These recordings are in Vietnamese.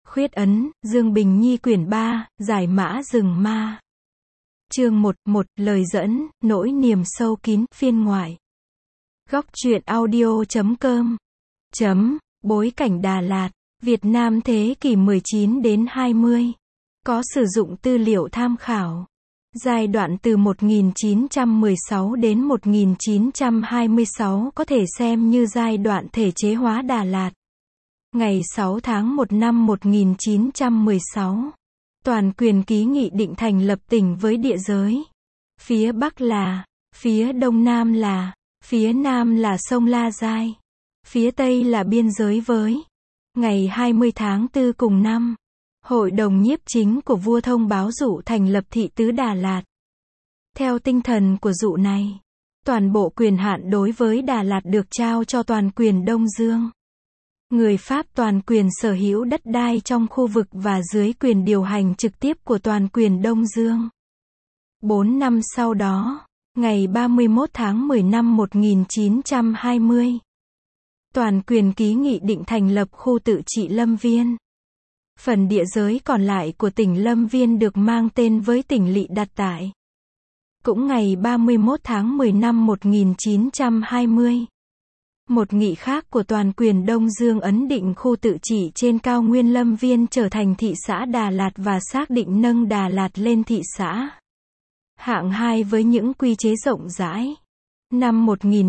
Khuyết ấn, Dương Bình Nhi quyển 3, Giải mã rừng ma. Chương 1, lời dẫn, nỗi niềm sâu kín, phiên ngoại. Góc truyện audio.com. Bối cảnh Đà Lạt, Việt Nam thế kỷ 19 đến 20. Có sử dụng tư liệu tham khảo. Giai đoạn từ 1916 đến 1926 có thể xem như giai đoạn thể chế hóa Đà Lạt. Ngày 6 tháng 1 năm 1916, toàn quyền ký nghị định thành lập tỉnh với địa giới. Phía Bắc là, phía Đông Nam là, phía Nam là sông La Giai, phía Tây là biên giới với. Ngày 20 tháng 4 cùng năm, Hội đồng nhiếp chính của vua thông báo dụ thành lập thị tứ Đà Lạt. Theo tinh thần của dụ này, toàn bộ quyền hạn đối với Đà Lạt được trao cho toàn quyền Đông Dương. Người Pháp toàn quyền sở hữu đất đai trong khu vực và dưới quyền điều hành trực tiếp của toàn quyền Đông Dương. 4 năm sau đó, ngày 31 tháng 10 năm 1920, toàn quyền ký nghị định thành lập khu tự trị Lâm Viên. Phần địa giới còn lại của tỉnh Lâm Viên được mang tên với tỉnh Lỵ đặt tại. Cũng ngày 31 tháng 10 năm 1920, một nghị khác của toàn quyền Đông Dương ấn định khu tự trị trên cao nguyên Lâm Viên trở thành thị xã Đà Lạt và xác định nâng Đà Lạt lên thị xã hạng 2 với những quy chế rộng rãi. Năm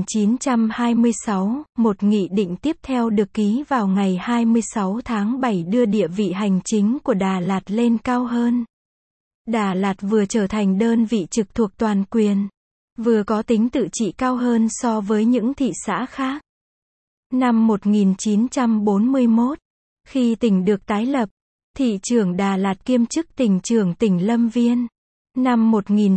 1926, một nghị định tiếp theo được ký vào ngày 26 tháng 7 đưa địa vị hành chính của Đà Lạt lên cao hơn. Đà Lạt vừa trở thành đơn vị trực thuộc toàn quyền, vừa có tính tự trị cao hơn so với những thị xã khác. Năm 1941, khi tỉnh được tái lập, thị trưởng Đà Lạt kiêm chức tỉnh trưởng tỉnh Lâm Viên. Năm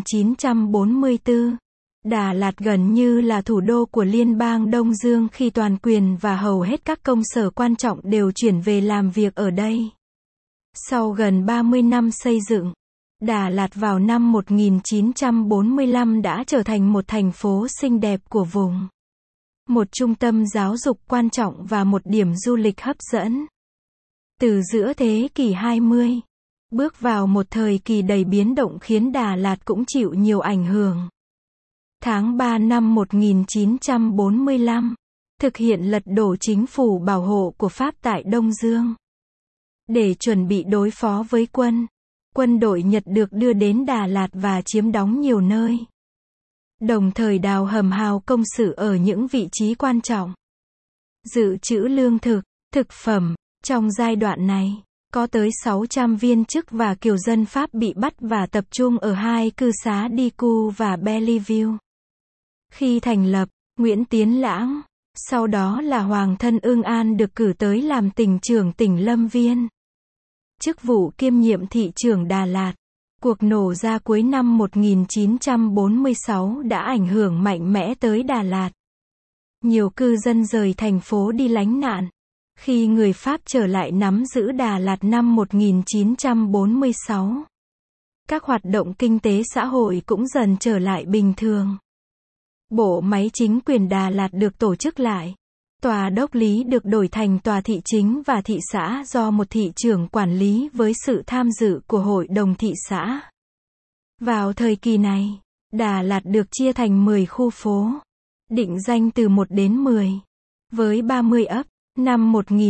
1944, Đà Lạt gần như là thủ đô của Liên bang Đông Dương khi toàn quyền và hầu hết các công sở quan trọng đều chuyển về làm việc ở đây. Sau gần 30 năm xây dựng, Đà Lạt vào năm 1945 đã trở thành một thành phố xinh đẹp của vùng. Một trung tâm giáo dục quan trọng và một điểm du lịch hấp dẫn. Từ giữa thế kỷ 20, bước vào một thời kỳ đầy biến động khiến Đà Lạt cũng chịu nhiều ảnh hưởng. Tháng 3 năm 1945, thực hiện lật đổ chính phủ bảo hộ của Pháp tại Đông Dương. Để chuẩn bị đối phó với quân đội Nhật được đưa đến Đà Lạt và chiếm đóng nhiều nơi. Đồng thời đào hầm hào công sự ở những vị trí quan trọng. Dự trữ lương thực, thực phẩm. Trong giai đoạn này, có tới 600 viên chức và kiều dân Pháp bị bắt và tập trung ở hai cư xá Dicu và Belleville. Khi thành lập, Nguyễn Tiến Lãng, sau đó là Hoàng thân Ưng An được cử tới làm tỉnh trưởng tỉnh Lâm Viên. Chức vụ kiêm nhiệm thị trưởng Đà Lạt. Cuộc nổ ra cuối năm 1946 đã ảnh hưởng mạnh mẽ tới Đà Lạt. Nhiều cư dân rời thành phố đi lánh nạn. Khi người Pháp trở lại nắm giữ Đà Lạt năm 1946, các hoạt động kinh tế xã hội cũng dần trở lại bình thường. Bộ máy chính quyền Đà Lạt được tổ chức lại. Tòa đốc lý được đổi thành tòa thị chính và thị xã do một thị trưởng quản lý với sự tham dự của hội đồng thị xã. Vào thời kỳ này, Đà Lạt được chia thành 10 khu phố, định danh từ 1 đến 10, với 30 ấp. Năm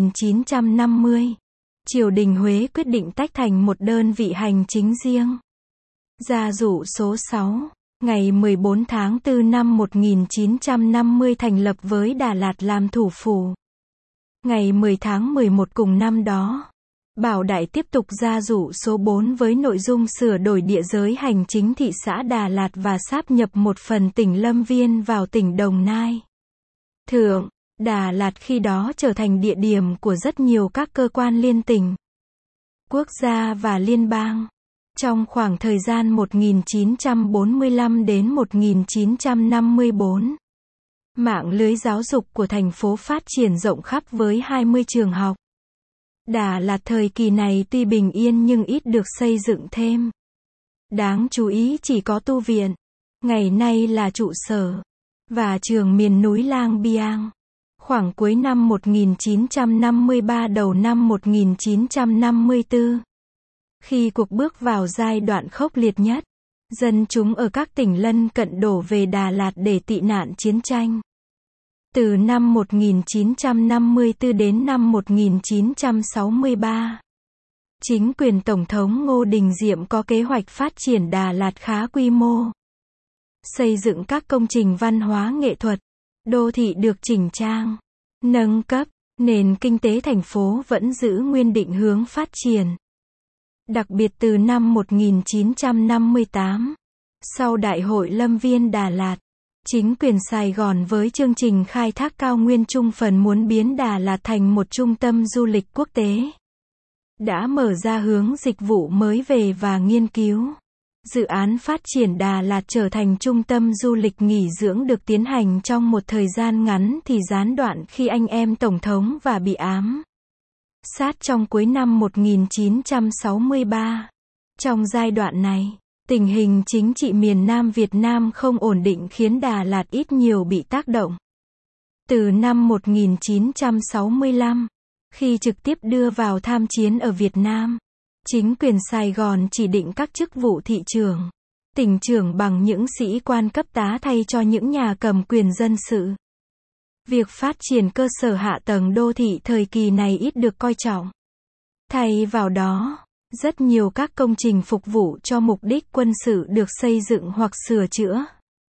1950, triều đình Huế quyết định tách thành một đơn vị hành chính riêng. Gia dụ số 6, ngày 14 tháng 4 năm 1950 thành lập với Đà Lạt làm thủ phủ. Ngày 10 tháng 11 cùng năm đó, Bảo Đại tiếp tục gia dụ số 4 với nội dung sửa đổi địa giới hành chính thị xã Đà Lạt và sáp nhập một phần tỉnh Lâm Viên vào tỉnh Đồng Nai. Thượng, Đà Lạt khi đó trở thành địa điểm của rất nhiều các cơ quan liên tỉnh, quốc gia và liên bang. Trong khoảng thời gian 1945 đến 1954, mạng lưới giáo dục của thành phố phát triển rộng khắp với 20 trường học. Đà Lạt thời kỳ này tuy bình yên nhưng ít được xây dựng thêm. Đáng chú ý chỉ có tu viện, ngày nay là trụ sở, và trường miền núi Lang Biang. Khoảng cuối năm 1953 đầu năm 1954, khi cuộc bước vào giai đoạn khốc liệt nhất, dân chúng ở các tỉnh lân cận đổ về Đà Lạt để tị nạn chiến tranh. Từ năm 1954 đến năm 1963, chính quyền Tổng thống Ngô Đình Diệm có kế hoạch phát triển Đà Lạt khá quy mô. Xây dựng các công trình văn hóa nghệ thuật, đô thị được chỉnh trang, nâng cấp, nền kinh tế thành phố vẫn giữ nguyên định hướng phát triển. Đặc biệt từ năm 1958, sau Đại hội Lâm viên Đà Lạt, chính quyền Sài Gòn với chương trình khai thác cao nguyên chung phần muốn biến Đà Lạt thành một trung tâm du lịch quốc tế, đã mở ra hướng dịch vụ mới về và nghiên cứu. Dự án phát triển Đà Lạt trở thành trung tâm du lịch nghỉ dưỡng được tiến hành trong một thời gian ngắn thì gián đoạn khi anh em Tổng thống và bị ám sát trong cuối năm 1963. Trong giai đoạn này, tình hình chính trị miền Nam Việt Nam không ổn định khiến Đà Lạt ít nhiều bị tác động. Từ năm 1965, khi trực tiếp đưa vào tham chiến ở Việt Nam, chính quyền Sài Gòn chỉ định các chức vụ thị trưởng, tỉnh trưởng bằng những sĩ quan cấp tá thay cho những nhà cầm quyền dân sự. Việc phát triển cơ sở hạ tầng đô thị thời kỳ này ít được coi trọng. Thay vào đó, rất nhiều các công trình phục vụ cho mục đích quân sự được xây dựng hoặc sửa chữa,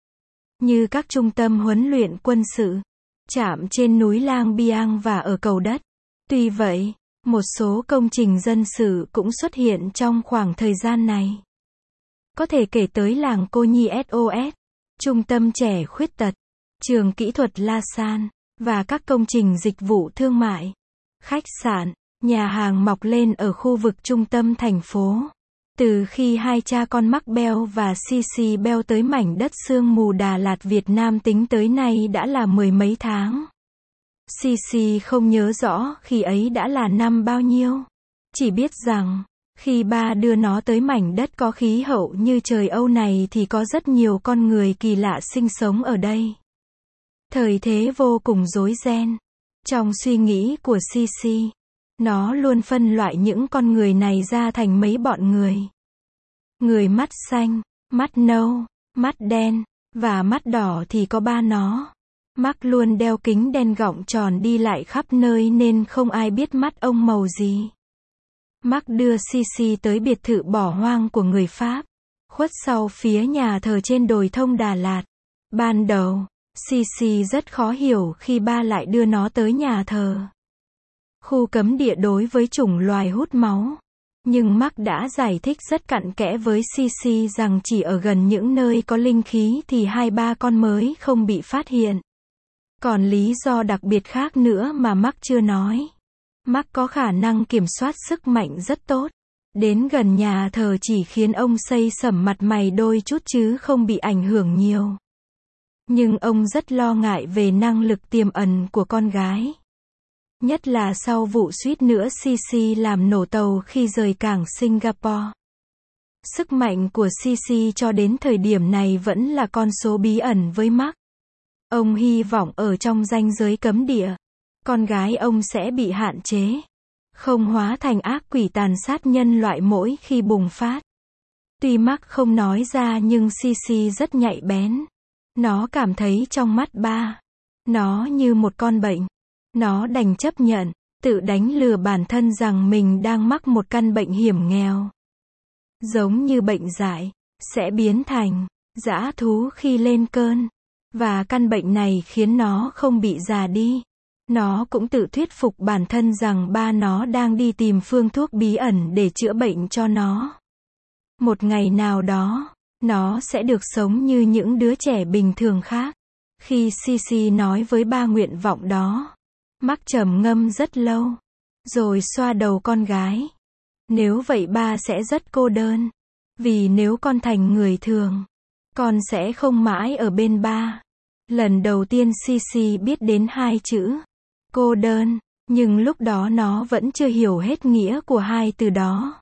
như các trung tâm huấn luyện quân sự, trạm trên núi Lang Biang và ở Cầu Đất. Tuy vậy, một số công trình dân sự cũng xuất hiện trong khoảng thời gian này. Có thể kể tới làng Cô Nhi SOS, trung tâm trẻ khuyết tật, trường kỹ thuật La San, và các công trình dịch vụ thương mại, khách sạn, nhà hàng mọc lên ở khu vực trung tâm thành phố. Từ khi hai cha con Mark Bell và CC Bell tới mảnh đất sương mù Đà Lạt Việt Nam tính tới nay đã là mười mấy tháng. CC không nhớ rõ khi ấy đã là năm bao nhiêu. Chỉ biết rằng, khi ba đưa nó tới mảnh đất có khí hậu như trời Âu này thì có rất nhiều con người kỳ lạ sinh sống ở đây. Thời thế vô cùng rối ren. Trong suy nghĩ của CC, nó luôn phân loại những con người này ra thành mấy bọn người. Người mắt xanh, mắt nâu, mắt đen, và mắt đỏ thì có ba nó. Mark luôn đeo kính đen gọng tròn đi lại khắp nơi nên không ai biết mắt ông màu gì. Mark đưa CC tới biệt thự bỏ hoang của người Pháp, khuất sau phía nhà thờ trên đồi thông Đà Lạt. Ban đầu, CC rất khó hiểu khi ba lại đưa nó tới nhà thờ. Khu cấm địa đối với chủng loài hút máu. Nhưng Mark đã giải thích rất cặn kẽ với CC rằng chỉ ở gần những nơi có linh khí thì hai ba con mới không bị phát hiện. Còn lý do đặc biệt khác nữa mà Mark chưa nói. Mark có khả năng kiểm soát sức mạnh rất tốt. Đến gần nhà thờ chỉ khiến ông xây sẩm mặt mày đôi chút chứ không bị ảnh hưởng nhiều. Nhưng ông rất lo ngại về năng lực tiềm ẩn của con gái. Nhất là sau vụ suýt nữa CC làm nổ tàu khi rời cảng Singapore. Sức mạnh của CC cho đến thời điểm này vẫn là con số bí ẩn với Mark. Ông hy vọng ở trong ranh giới cấm địa, con gái ông sẽ bị hạn chế, không hóa thành ác quỷ tàn sát nhân loại mỗi khi bùng phát. Tuy Mark không nói ra nhưng CC rất nhạy bén. Nó cảm thấy trong mắt ba, nó như một con bệnh. Nó đành chấp nhận, tự đánh lừa bản thân rằng mình đang mắc một căn bệnh hiểm nghèo. Giống như bệnh dại, sẽ biến thành dã thú khi lên cơn. Và căn bệnh này khiến nó không bị già đi. Nó cũng tự thuyết phục bản thân rằng ba nó đang đi tìm phương thuốc bí ẩn để chữa bệnh cho nó. Một ngày nào đó, nó sẽ được sống như những đứa trẻ bình thường khác. Khi CC nói với ba nguyện vọng đó, Mark trầm ngâm rất lâu, rồi xoa đầu con gái. Nếu vậy ba sẽ rất cô đơn. Vì nếu con thành người thường, con sẽ không mãi ở bên ba. Lần đầu tiên CC biết đến hai chữ cô đơn, nhưng lúc đó nó vẫn chưa hiểu hết nghĩa của hai từ đó.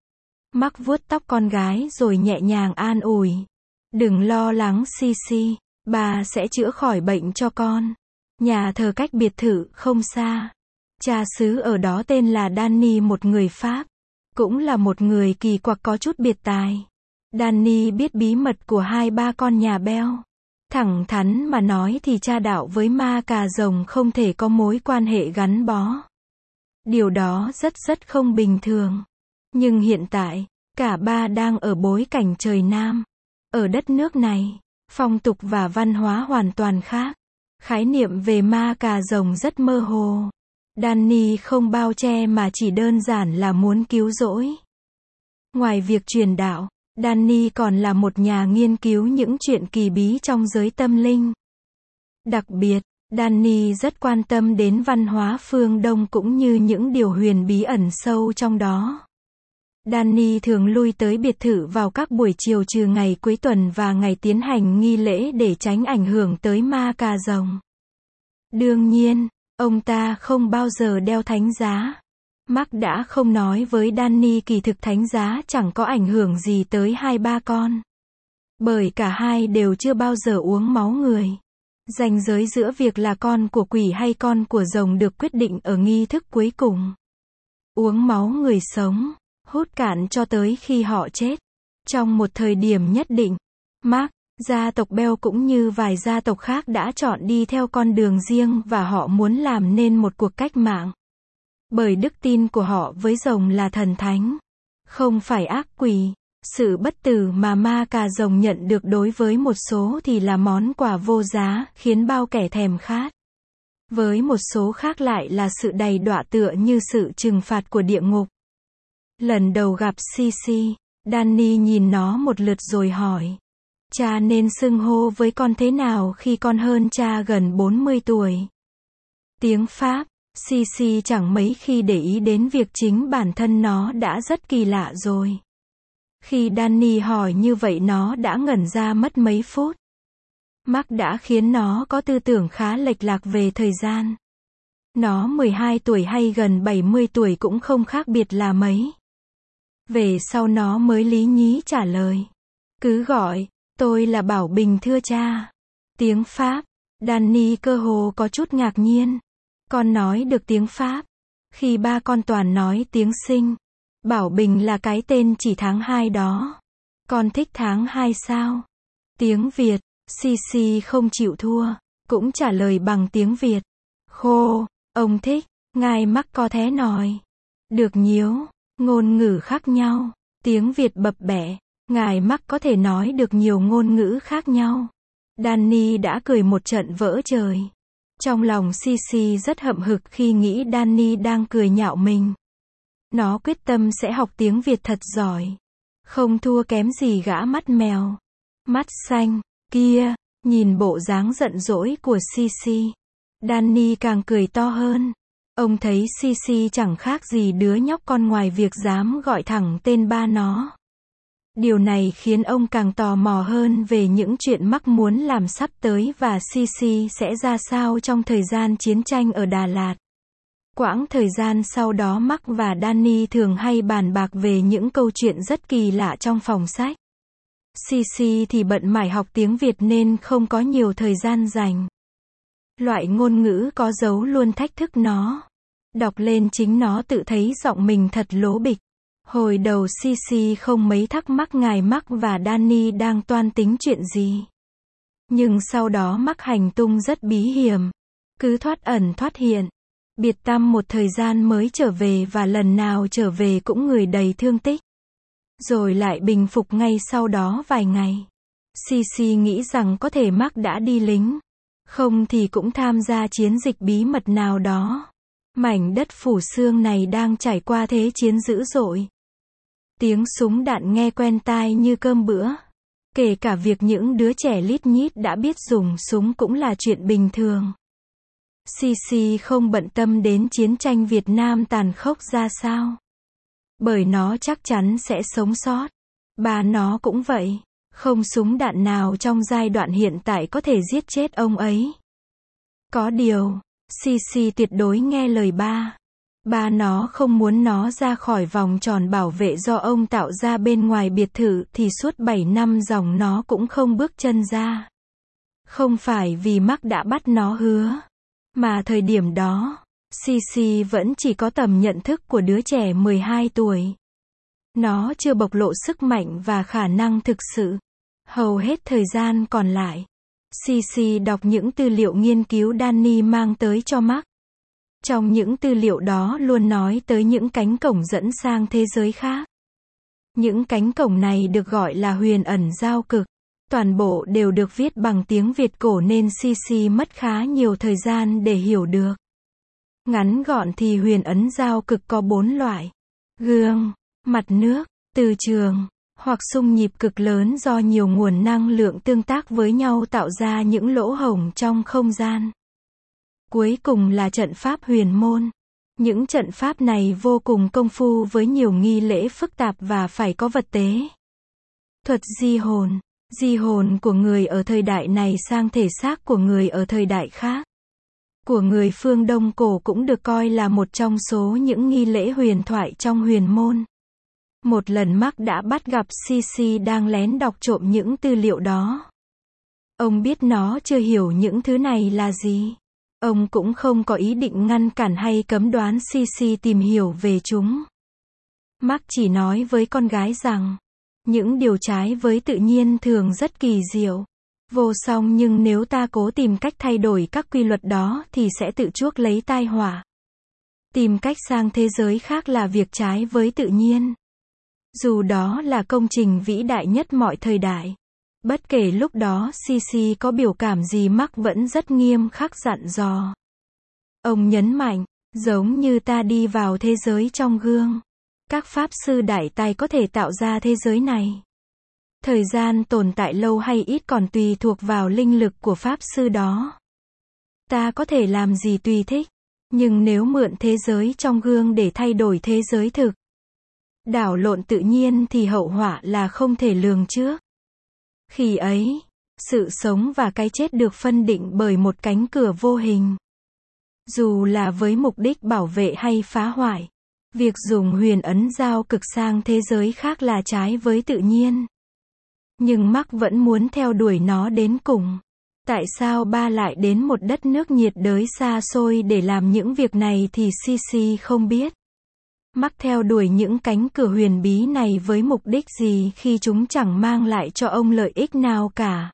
Mark vuốt tóc con gái rồi nhẹ nhàng an ủi. Đừng lo lắng CC, bà sẽ chữa khỏi bệnh cho con. Nhà thờ cách biệt thự không xa. Cha xứ ở đó tên là Danny, một người Pháp. Cũng là một người kỳ quặc có chút biệt tài. Danny biết bí mật của hai ba con nhà Bell. Thẳng thắn mà nói thì cha đạo với ma cà rồng không thể có mối quan hệ gắn bó. Điều đó rất không bình thường. Nhưng hiện tại, cả ba đang ở bối cảnh trời Nam. Ở đất nước này, phong tục và văn hóa hoàn toàn khác. Khái niệm về ma cà rồng rất mơ hồ. Danny không bao che mà chỉ đơn giản là muốn cứu rỗi. Ngoài việc truyền đạo, Danny còn là một nhà nghiên cứu những chuyện kỳ bí trong giới tâm linh. Đặc biệt, Danny rất quan tâm đến văn hóa phương Đông cũng như những điều huyền bí ẩn sâu trong đó. Danny thường lui tới biệt thự vào các buổi chiều trừ ngày cuối tuần và ngày tiến hành nghi lễ để tránh ảnh hưởng tới ma cà rồng. Đương nhiên, ông ta không bao giờ đeo thánh giá. Mark đã không nói với Danny kỳ thực thánh giá chẳng có ảnh hưởng gì tới hai ba con. Bởi cả hai đều chưa bao giờ uống máu người. Ranh giới giữa việc là con của quỷ hay con của rồng được quyết định ở nghi thức cuối cùng. Uống máu người sống, hút cạn cho tới khi họ chết. Trong một thời điểm nhất định, Mark, gia tộc Bell cũng như vài gia tộc khác đã chọn đi theo con đường riêng và họ muốn làm nên một cuộc cách mạng. Bởi đức tin của họ với rồng là thần thánh, không phải ác quỷ. Sự bất tử mà ma cà rồng nhận được đối với một số thì là món quà vô giá, khiến bao kẻ thèm khát. Với một số khác lại là sự đầy đọa tựa như sự trừng phạt của địa ngục. Lần đầu gặp Cici, Danny nhìn nó một lượt rồi hỏi. Cha nên xưng hô với con thế nào khi con hơn cha gần 40 tuổi? Tiếng Pháp, Cici chẳng mấy khi để ý đến việc chính bản thân nó đã rất kỳ lạ rồi. Khi Danny hỏi như vậy nó đã ngẩn ra mất mấy phút. Mark đã khiến nó có tư tưởng khá lệch lạc về thời gian. Nó 12 tuổi hay gần 70 tuổi cũng không khác biệt là mấy. Về sau nó mới lý nhí trả lời. Cứ gọi, tôi là Bảo Bình thưa cha. Tiếng Pháp, Danny cơ hồ có chút ngạc nhiên. Con nói được tiếng Pháp. Khi ba con toàn nói tiếng Sinh. Bảo Bình là cái tên chỉ tháng 2 đó. Con thích tháng 2 sao? Tiếng Việt, Cici không chịu thua, cũng trả lời bằng tiếng Việt. Khô, ông thích, ngài mắc có thế nói. Được nhiếu, ngôn ngữ khác nhau, tiếng Việt bập bẹ, ngài mắc có thể nói được nhiều ngôn ngữ khác nhau. Danny đã cười một trận vỡ trời. Trong lòng Cici rất hậm hực khi nghĩ Danny đang cười nhạo mình. Nó quyết tâm sẽ học tiếng Việt thật giỏi. Không thua kém gì gã mắt mèo. Mắt xanh, kia, nhìn bộ dáng giận dỗi của Cici. Danny càng cười to hơn. Ông thấy Cici chẳng khác gì đứa nhóc con ngoài việc dám gọi thẳng tên ba nó. Điều này khiến ông càng tò mò hơn về những chuyện Mark muốn làm sắp tới và Cici sẽ ra sao trong thời gian chiến tranh ở Đà Lạt. Quãng thời gian sau đó Mark và Danny thường hay bàn bạc về những câu chuyện rất kỳ lạ trong phòng sách. Cici thì bận mải học tiếng Việt nên không có nhiều thời gian dành. Loại ngôn ngữ có dấu luôn thách thức nó. Đọc lên chính nó tự thấy giọng mình thật lố bịch. Hồi đầu Cici không mấy thắc mắc ngài Mark và Danny đang toan tính chuyện gì. Nhưng sau đó Mark hành tung rất bí hiểm. Cứ thoát ẩn thoát hiện. Biệt tăm một thời gian mới trở về và lần nào trở về cũng người đầy thương tích. Rồi lại bình phục ngay sau đó vài ngày. Cici nghĩ rằng có thể Mark đã đi lính. Không thì cũng tham gia chiến dịch bí mật nào đó. Mảnh đất phủ xương này đang trải qua thế chiến dữ dội. Tiếng súng đạn nghe quen tai như cơm bữa. Kể cả việc những đứa trẻ lít nhít đã biết dùng súng cũng là chuyện bình thường. Cici không bận tâm đến chiến tranh Việt Nam tàn khốc ra sao. Bởi nó chắc chắn sẽ sống sót. Bà nó cũng vậy. Không súng đạn nào trong giai đoạn hiện tại có thể giết chết ông ấy. Có điều, Cici tuyệt đối nghe lời ba. Ba nó không muốn nó ra khỏi vòng tròn bảo vệ do ông tạo ra bên ngoài biệt thự thì suốt 7 năm dòng nó cũng không bước chân ra. Không phải vì Mark đã bắt nó hứa. Mà thời điểm đó, Sisi vẫn chỉ có tầm nhận thức của đứa trẻ 12 tuổi. Nó chưa bộc lộ sức mạnh và khả năng thực sự. Hầu hết thời gian còn lại, Sisi đọc những tư liệu nghiên cứu Danny mang tới cho Mark. Trong những tư liệu đó luôn nói tới những cánh cổng dẫn sang thế giới khác. Những cánh cổng này được gọi là huyền ẩn giao cực. Toàn bộ đều được viết bằng tiếng Việt cổ nên Sisi mất khá nhiều thời gian để hiểu được. Ngắn gọn thì huyền ấn giao cực có 4 loại. Gương, mặt nước, từ trường, hoặc xung nhịp cực lớn do nhiều nguồn năng lượng tương tác với nhau tạo ra những lỗ hổng trong không gian. Cuối cùng là trận pháp huyền môn. Những trận pháp này vô cùng công phu với nhiều nghi lễ phức tạp và phải có vật tế. Thuật di hồn của người ở thời đại này sang thể xác của người ở thời đại khác. Của người phương Đông cổ cũng được coi là một trong số những nghi lễ huyền thoại trong huyền môn. Một lần Mark đã bắt gặp Sisi đang lén đọc trộm những tư liệu đó. Ông biết nó chưa hiểu những thứ này là gì. Ông cũng không có ý định ngăn cản hay cấm đoán Sisi tìm hiểu về chúng. Mark chỉ nói với con gái rằng, những điều trái với tự nhiên thường rất kỳ diệu, vô song, nhưng nếu ta cố tìm cách thay đổi các quy luật đó thì sẽ tự chuốc lấy tai họa. Tìm cách sang thế giới khác là việc trái với tự nhiên. Dù đó là công trình vĩ đại nhất mọi thời đại. Bất kể lúc đó Sisi có biểu cảm gì, Mark vẫn rất nghiêm khắc dặn dò. Ông nhấn mạnh, giống như ta đi vào thế giới trong gương. Các pháp sư đại tài có thể tạo ra thế giới này. Thời gian tồn tại lâu hay ít còn tùy thuộc vào linh lực của pháp sư đó. Ta có thể làm gì tùy thích. Nhưng nếu mượn thế giới trong gương để thay đổi thế giới thực, đảo lộn tự nhiên thì hậu họa là không thể lường trước. Khi ấy, sự sống và cái chết được phân định bởi một cánh cửa vô hình. Dù là với mục đích bảo vệ hay phá hoại, việc dùng huyền ấn giao cực sang thế giới khác là trái với tự nhiên. Nhưng Mark vẫn muốn theo đuổi nó đến cùng. Tại sao ba lại đến một đất nước nhiệt đới xa xôi để làm những việc này thì Sisi không biết. Mark theo đuổi những cánh cửa huyền bí này với mục đích gì khi chúng chẳng mang lại cho ông lợi ích nào cả.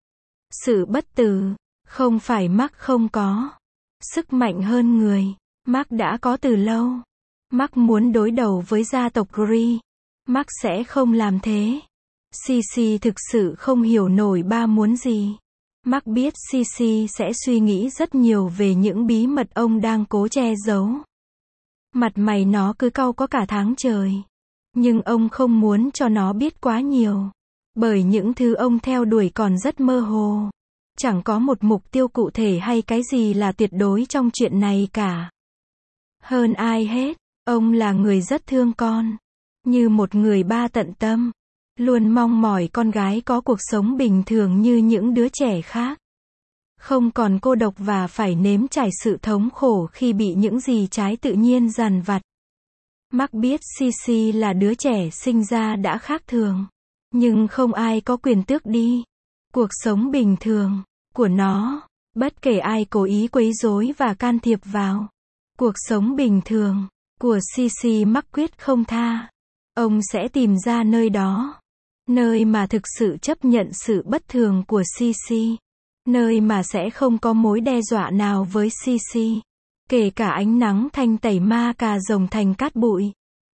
Sự bất tử, không phải Mark không có. Sức mạnh hơn người, Mark đã có từ lâu. Mark muốn đối đầu với gia tộc Gree. Mark sẽ không làm thế. Sisi thực sự không hiểu nổi ba muốn gì. Mark biết Sisi sẽ suy nghĩ rất nhiều về những bí mật ông đang cố che giấu. Mặt mày nó cứ cau có cả tháng trời. Nhưng ông không muốn cho nó biết quá nhiều. Bởi những thứ ông theo đuổi còn rất mơ hồ. Chẳng có một mục tiêu cụ thể hay cái gì là tuyệt đối trong chuyện này cả. Hơn ai hết, ông là người rất thương con. Như một người ba tận tâm. Luôn mong mỏi con gái có cuộc sống bình thường như những đứa trẻ khác. Không còn cô độc và phải nếm trải sự thống khổ khi bị những gì trái tự nhiên dằn vặt. Mark biết Sisi là đứa trẻ sinh ra đã khác thường. Nhưng không ai có quyền tước đi cuộc sống bình thường của nó. Bất kể ai cố ý quấy rối và can thiệp vào cuộc sống bình thường của Sisi, Mark quyết không tha. Ông sẽ tìm ra nơi đó. Nơi mà thực sự chấp nhận sự bất thường của Sisi. Nơi mà sẽ không có mối đe dọa nào với Sisi. Kể cả ánh nắng thanh tẩy ma cà rồng thành cát bụi.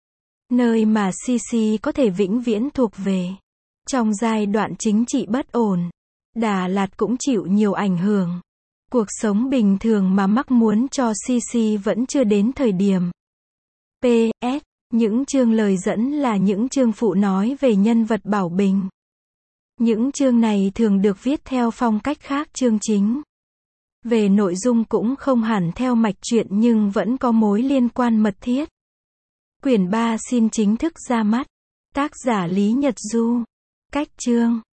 Nơi mà Sisi có thể vĩnh viễn thuộc về. Trong giai đoạn chính trị bất ổn, Đà Lạt cũng chịu nhiều ảnh hưởng. Cuộc sống bình thường mà Mark muốn cho Sisi vẫn chưa đến thời điểm. P.S. Những chương lời dẫn là những chương phụ nói về nhân vật Bảo Bình. Những chương này thường được viết theo phong cách khác chương chính. Về nội dung cũng không hẳn theo mạch truyện nhưng vẫn có mối liên quan mật thiết. Quyển 3 xin chính thức ra mắt. Tác giả Lý Nhật Du. Cách chương